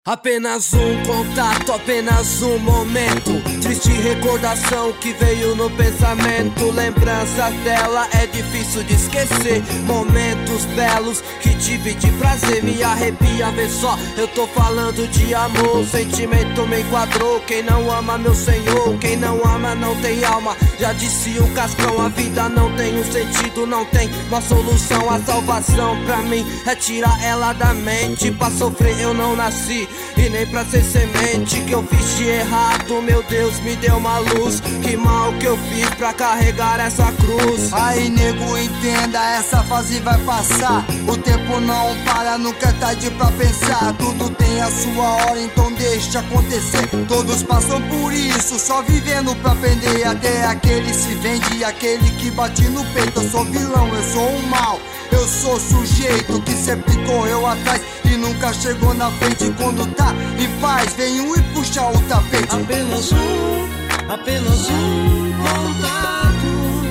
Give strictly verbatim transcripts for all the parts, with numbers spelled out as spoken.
Apenas um contato, apenas um momento. Triste recordação que veio no pensamento. Lembranças dela é difícil de esquecer. Momentos belos que tive de prazer. Me arrepia, vê só, eu tô falando de amor. Sentimento me enquadrou. Quem não ama meu senhor, quem não ama não tem alma. Já disse o Cascão, a vida não tem um sentido, não tem uma solução. A salvação pra mim é tirar ela da mente. Pra sofrer eu não nasci e nem pra ser semente. Que eu fiz de errado, meu Deus, me deu uma luz. Que mal que eu fiz pra carregar essa cruz. Aí nego, entenda, essa fase vai passar. O tempo não para, nunca é tarde pra pensar. Tudo tem a sua hora, então deixa acontecer. Todos passam por isso, só vivendo pra aprender. Até aquele se vende, aquele que bate no peito. Eu sou vilão, eu sou o mal. Eu sou sujeito que sempre correu atrás e nunca chegou na frente. Quando tá em paz, vem um e puxa o tapete. Apenas um, apenas um contato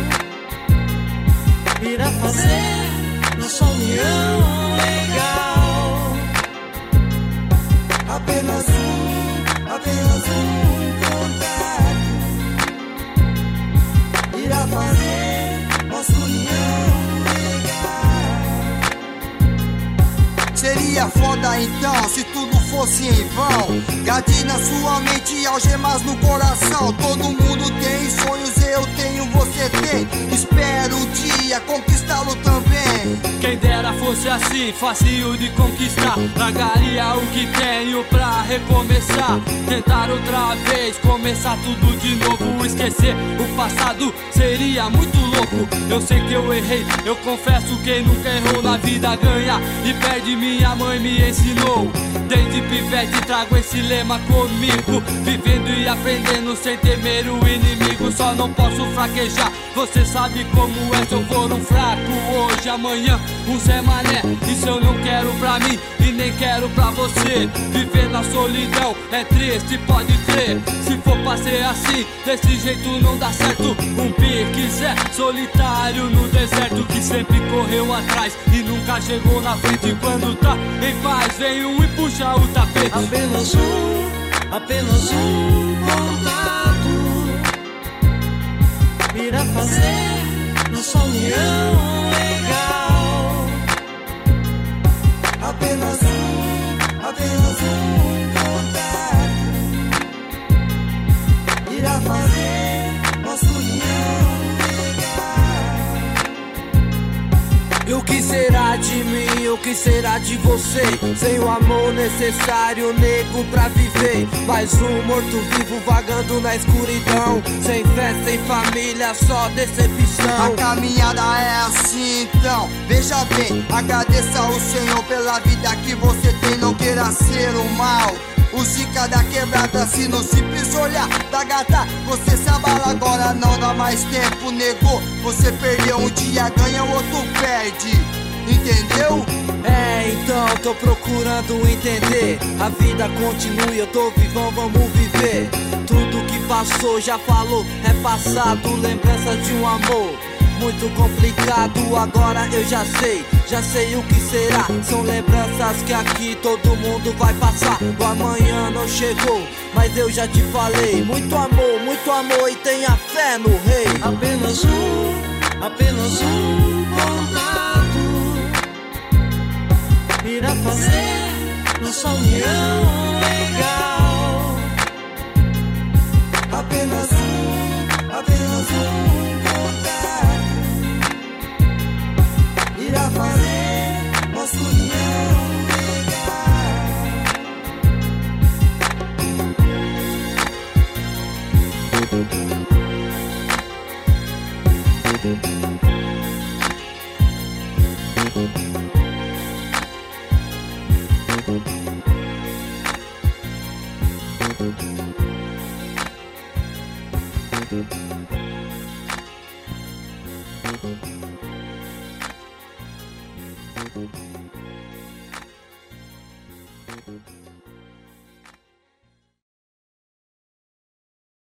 irá fazer nossa união legal. Apenas um, apenas um contato irá fazer nossa união. Seria foda então se tudo fosse em vão. Guarde na sua mente algemas no coração. Todo mundo tem sonhos, eu tenho, você tem. Espero o dia conquistá-lo também. Quem dera fosse assim, fácil de conquistar. Largaria o que tenho pra recomeçar. Tentar outra vez, começar tudo de novo. Esquecer o passado seria muito louco. Eu sei que eu errei, eu confesso. Quem nunca errou na vida ganha e perde. Minha mãe me ensinou. Desde pivete trago esse lema comigo. Vivendo e aprendendo sem temer o inimigo. Só não posso fraquejar, você sabe como é. Se eu for um fraco hoje, amanhã um Zé Mané. Isso eu não quero pra mim e nem quero pra você. Viver na solidão é triste, pode crer. Se for pra ser assim, desse jeito não dá certo. Um pique Zé solitário no deserto, que sempre correu atrás e nunca chegou na frente. Quando tá em paz, vem um e puxa o tapete. Apenas um, apenas um contato irá fazer nossa união legal. Apenas um, apenas um contato irá fazer nossa união legal. E o que será de mim? O que será de você? Sem o amor necessário, nego, pra viver. Mais um morto-vivo vagando na escuridão. Sem fé, sem família, só decepção. A caminhada é assim então, veja bem. Agradeça ao Senhor pela vida que você tem. Não queira ser o mal. O Zica da quebrada, se no simples olhar da gata, você se abala. Agora não dá mais tempo, negou. Você perdeu um dia, ganha, o outro perde. Entendeu? É, então tô procurando entender. A vida continua e eu tô vivão, vamos viver. Tudo que passou, já falou, é passado. Lembranças de um amor muito complicado, agora eu já sei, já sei o que será. São lembranças que aqui todo mundo vai passar. O amanhã não chegou, mas eu já te falei. Muito amor, muito amor e tenha fé no rei. Apenas um, apenas um contato irá fazer nossa união legal. Apenas um, apenas um irá fazer nossa união legal.